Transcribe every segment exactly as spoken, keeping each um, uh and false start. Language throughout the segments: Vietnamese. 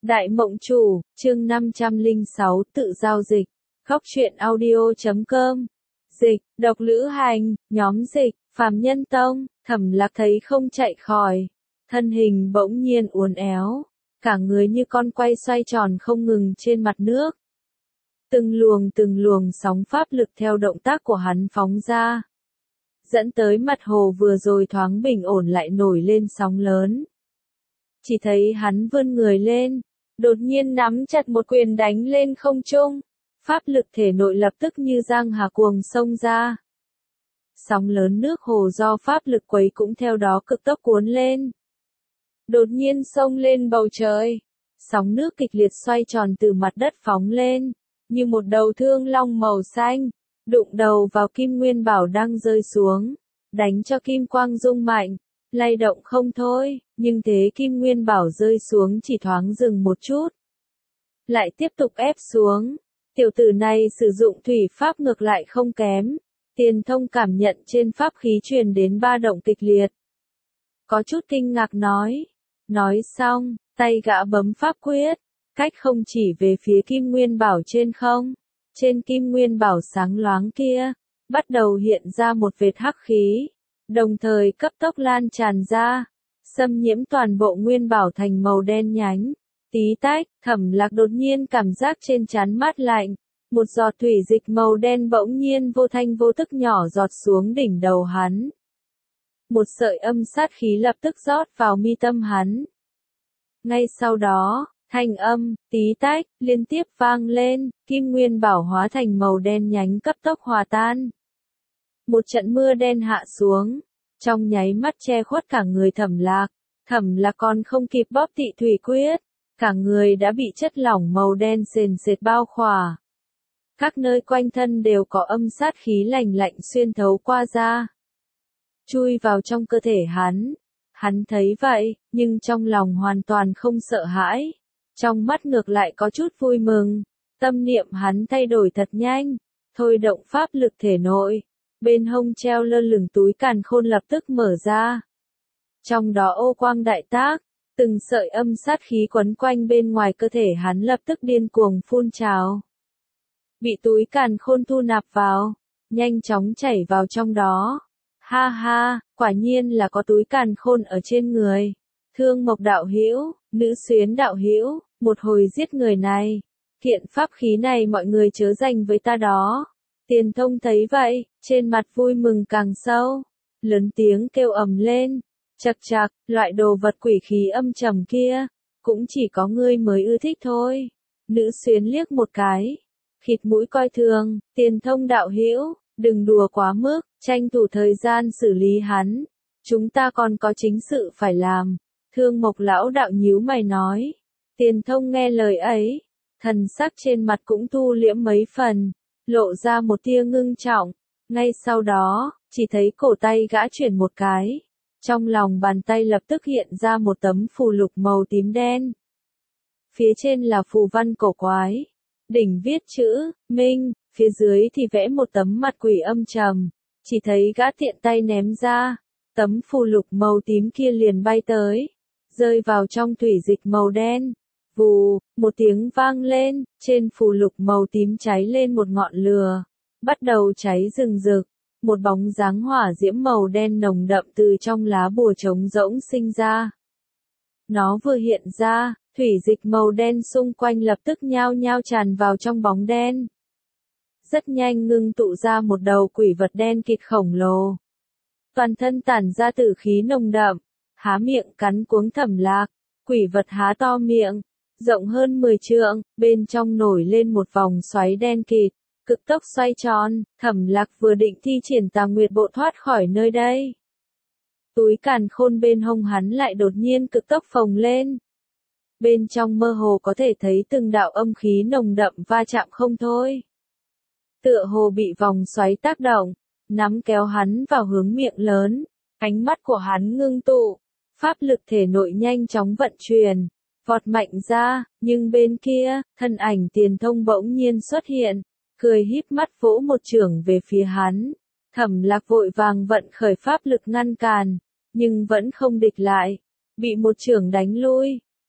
Đại Mộng Chủ, chương năm trăm lẻ sáu tự giao dịch. Góc truyện audio chấm com. Dịch, độc lữ hành, nhóm dịch, phàm nhân tông, Thẩm Lạc thấy không chạy khỏi. Thân hình bỗng nhiên uốn éo, cả người như con quay xoay tròn không ngừng trên mặt nước. Từng luồng từng luồng sóng pháp lực theo động tác của hắn phóng ra. Dẫn tới mặt hồ vừa rồi thoáng bình ổn lại nổi lên sóng lớn. Chỉ thấy hắn vươn người lên, đột nhiên nắm chặt một quyền đánh lên không trung. Pháp lực thể nội lập tức như giang hà cuồng xông ra. Sóng lớn nước hồ do pháp lực quấy cũng theo đó cực tốc cuốn lên. Đột nhiên xông lên bầu trời. Sóng nước kịch liệt xoay tròn từ mặt đất phóng lên, như một đầu thương long màu xanh, đụng đầu vào kim nguyên bảo đang rơi xuống, đánh cho kim quang rung mạnh, lay động không thôi, nhưng thế kim nguyên bảo rơi xuống chỉ thoáng dừng một chút. Lại tiếp tục ép xuống. Tiểu tử này sử dụng thủy pháp ngược lại không kém. Tiền Thông cảm nhận trên pháp khí truyền đến ba động kịch liệt. Có chút kinh ngạc nói. Nói xong, tay gã bấm pháp quyết, cách không chỉ về phía kim nguyên bảo trên không. Trên kim nguyên bảo sáng loáng kia, bắt đầu hiện ra một vệt hắc khí, đồng thời cấp tốc lan tràn ra, xâm nhiễm toàn bộ nguyên bảo thành màu đen nhánh. Tí tách, Thẩm Lạc đột nhiên cảm giác trên trán mát lạnh, một giọt thủy dịch màu đen bỗng nhiên vô thanh vô tức nhỏ giọt xuống đỉnh đầu hắn. Một sợi âm sát khí lập tức rót vào mi tâm hắn. Ngay sau đó, thanh âm, tí tách, liên tiếp vang lên, kim nguyên bảo hóa thành màu đen nhánh cấp tốc hòa tan. Một trận mưa đen hạ xuống, trong nháy mắt che khuất cả người Thẩm Lạc. Thẩm Lạc còn không kịp bóp tị thủy quyết, cả người đã bị chất lỏng màu đen sền sệt bao khỏa. Các nơi quanh thân đều có âm sát khí lạnh lạnh xuyên thấu qua da, chui vào trong cơ thể hắn. Hắn thấy vậy, nhưng trong lòng hoàn toàn không sợ hãi. Trong mắt ngược lại có chút vui mừng. Tâm niệm hắn thay đổi thật nhanh, thôi động pháp lực thể nội. Bên hông treo lơ lửng túi càn khôn lập tức mở ra. Trong đó ô quang đại tác, từng sợi âm sát khí quấn quanh bên ngoài cơ thể hắn lập tức điên cuồng phun trào. Bị túi càn khôn thu nạp vào, nhanh chóng chảy vào trong đó. Ha ha, quả nhiên là có túi càn khôn ở trên người. Thương Mộc đạo hữu, Nữ Xuyến đạo hữu, một hồi giết người này. Kiện pháp khí này mọi người chớ dành với ta đó. Tiền Thông thấy vậy, trên mặt vui mừng càng sâu. Lớn tiếng kêu ầm lên. Chậc chậc, loại đồ vật quỷ khí âm trầm kia, cũng chỉ có ngươi mới ưa thích thôi. Nữ Xuyến liếc một cái, khịt mũi coi thường. Tiền Thông đạo hữu, đừng đùa quá mức, tranh thủ thời gian xử lý hắn. Chúng ta còn có chính sự phải làm. Thương Mộc lão đạo nhíu mày nói. Tiền Thông nghe lời ấy, thần sắc trên mặt cũng thu liễm mấy phần, lộ ra một tia ngưng trọng. Ngay sau đó, chỉ thấy cổ tay gã chuyển một cái. Trong lòng bàn tay lập tức hiện ra một tấm phù lục màu tím đen. Phía trên là phù văn cổ quái. Đỉnh viết chữ, Minh, phía dưới thì vẽ một tấm mặt quỷ âm trầm. Chỉ thấy gã tiện tay ném ra. Tấm phù lục màu tím kia liền bay tới. Rơi vào trong thủy dịch màu đen. Vù, một tiếng vang lên, trên phù lục màu tím cháy lên một ngọn lửa. Bắt đầu cháy rừng rực. Một bóng dáng hỏa diễm màu đen nồng đậm từ trong lá bùa trống rỗng sinh ra. Nó vừa hiện ra, thủy dịch màu đen xung quanh lập tức nhao nhao tràn vào trong bóng đen. Rất nhanh ngưng tụ ra một đầu quỷ vật đen kịt khổng lồ. Toàn thân tản ra tử khí nồng đậm, há miệng cắn cuống Thẩm Lạc. Quỷ vật há to miệng, rộng hơn mười trượng, bên trong nổi lên một vòng xoáy đen kịt. Cực tốc xoay tròn, Thẩm Lạc vừa định thi triển Tà Nguyệt Bộ thoát khỏi nơi đây. Túi càn khôn bên hông hắn lại đột nhiên cực tốc phồng lên. Bên trong mơ hồ có thể thấy từng đạo âm khí nồng đậm va chạm không thôi. Tựa hồ bị vòng xoáy tác động, nắm kéo hắn vào hướng miệng lớn. Ánh mắt của hắn ngưng tụ, pháp lực thể nội nhanh chóng vận chuyển, vọt mạnh ra, nhưng bên kia, thân ảnh Tiền Thông bỗng nhiên xuất hiện. Cười híp mắt vỗ một chưởng về phía hắn. Thẩm Lạc vội vàng vận khởi pháp lực ngăn cản, nhưng vẫn không địch lại, bị một chưởng đánh lui.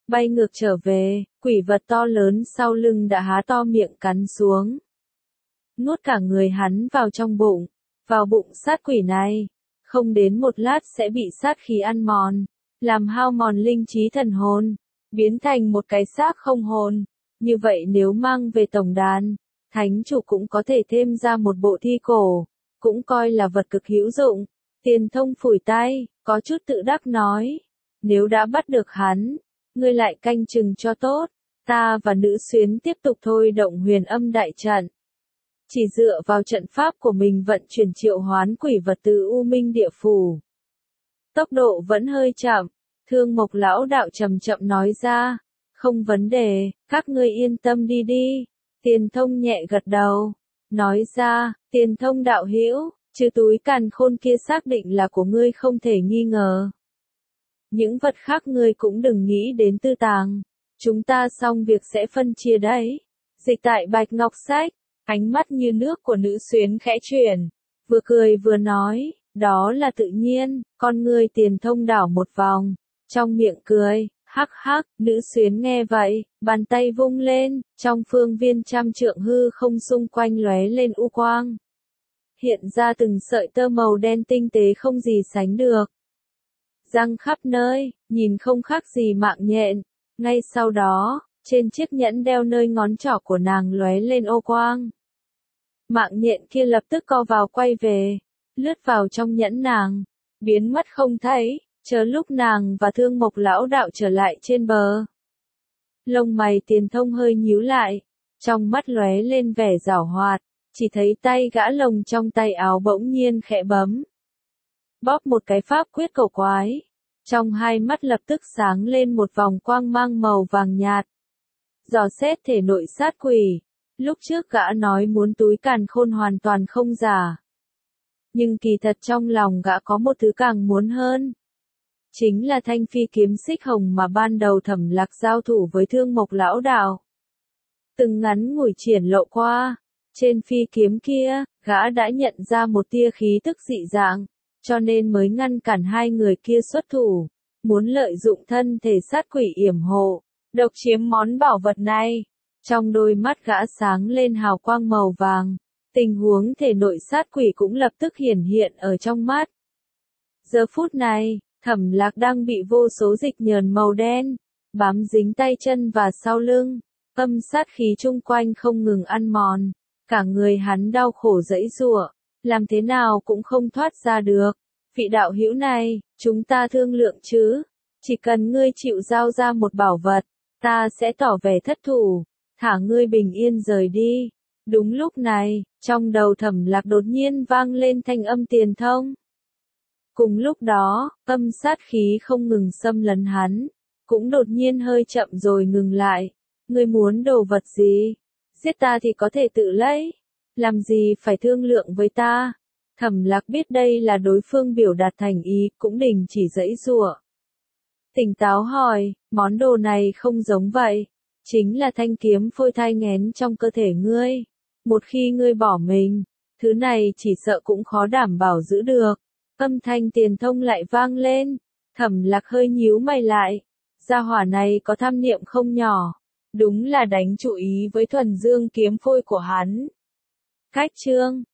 Bay ngược trở về, quỷ vật to lớn sau lưng đã há to miệng cắn xuống. Nuốt cả người hắn vào trong bụng, vào bụng sát quỷ này. Không đến một lát sẽ bị sát khí ăn mòn, làm hao mòn linh trí thần hồn, biến thành một cái xác không hồn. Như vậy nếu mang về tổng đàn, thánh chủ cũng có thể thêm ra một bộ thi cổ, cũng coi là vật cực hữu dụng. Tiền Thông phủi tay, có chút tự đắc nói, nếu đã bắt được hắn, ngươi lại canh chừng cho tốt, ta và nữ xuyến tiếp tục thôi động huyền âm đại trận. Chỉ dựa vào trận pháp của mình vận chuyển triệu hoán quỷ vật từ U Minh địa phủ. Tốc độ vẫn hơi chậm, Thương Mộc lão đạo chậm chậm nói ra, không vấn đề, các ngươi yên tâm đi đi. Tiền Thông nhẹ gật đầu, nói ra, Tiền Thông đạo hữu, trừ túi càn khôn kia xác định là của ngươi không thể nghi ngờ. Những vật khác ngươi cũng đừng nghĩ đến tư tàng, chúng ta xong việc sẽ phân chia đấy. Dịch tại Bạch Ngọc Sách, ánh mắt như nước của nữ xuyến khẽ chuyển, vừa cười vừa nói, đó là tự nhiên. Con ngươi Tiền Thông đảo một vòng, trong miệng cười, hắc hắc. Nữ xuyến nghe vậy, bàn tay vung lên, trong phương viên trăm trượng hư không xung quanh lóe lên u quang, hiện ra từng sợi tơ màu đen tinh tế không gì sánh được, răng khắp nơi, nhìn không khác gì mạng nhện. Ngay sau đó, trên chiếc nhẫn đeo nơi ngón trỏ của nàng lóe lên ô quang. Mạng nhện kia lập tức co vào quay về, lướt vào trong nhẫn nàng, biến mất không thấy, chờ lúc nàng và Thương Mộc lão đạo trở lại trên bờ. Lông mày Tiền Thông hơi nhíu lại, trong mắt lóe lên vẻ giảo hoạt, chỉ thấy tay gã lồng trong tay áo bỗng nhiên khẽ bấm. Bóp một cái pháp quyết cổ quái, trong hai mắt lập tức sáng lên một vòng quang mang màu vàng nhạt. Dò xét thể nội sát quỷ, lúc trước gã nói muốn túi càn khôn hoàn toàn không giả. Nhưng kỳ thật trong lòng gã có một thứ càng muốn hơn. Chính là thanh phi kiếm xích hồng mà ban đầu Thẩm Lạc giao thủ với Thương Mộc lão đạo. Từng ngắn ngủi triển lộ qua, trên phi kiếm kia, gã đã nhận ra một tia khí tức dị dạng, cho nên mới ngăn cản hai người kia xuất thủ, muốn lợi dụng thân thể sát quỷ yểm hộ, độc chiếm món bảo vật này. Trong đôi mắt gã sáng lên hào quang màu vàng, tình huống thể nội sát quỷ cũng lập tức hiển hiện ở trong mắt. Giờ phút này, Thẩm Lạc đang bị vô số dịch nhờn màu đen bám dính tay chân và sau lưng, âm sát khí chung quanh không ngừng ăn mòn, cả người hắn đau khổ giãy giụa, làm thế nào cũng không thoát ra được. Vị đạo hữu này, chúng ta thương lượng chứ? Chỉ cần ngươi chịu giao ra một bảo vật, ta sẽ tỏ vẻ thất thủ, thả ngươi bình yên rời đi. Đúng lúc này, trong đầu Thẩm Lạc đột nhiên vang lên thanh âm Tiền Thông. Cùng lúc đó, âm sát khí không ngừng xâm lấn hắn, cũng đột nhiên hơi chậm rồi ngừng lại. Ngươi muốn đồ vật gì? Giết ta thì có thể tự lấy, làm gì phải thương lượng với ta? Thẩm Lạc biết đây là đối phương biểu đạt thành ý, cũng đình chỉ giãy giụa. Tỉnh táo hỏi, món đồ này không giống vậy, chính là thanh kiếm phôi thai nghén trong cơ thể ngươi. Một khi ngươi bỏ mình, thứ này chỉ sợ cũng khó đảm bảo giữ được. Âm thanh Tiền Thông lại vang lên, Thẩm Lạc hơi nhíu mày lại, gia hỏa này có tham niệm không nhỏ, đúng là đánh chủ ý với thuần dương kiếm phôi của hắn. Cách chương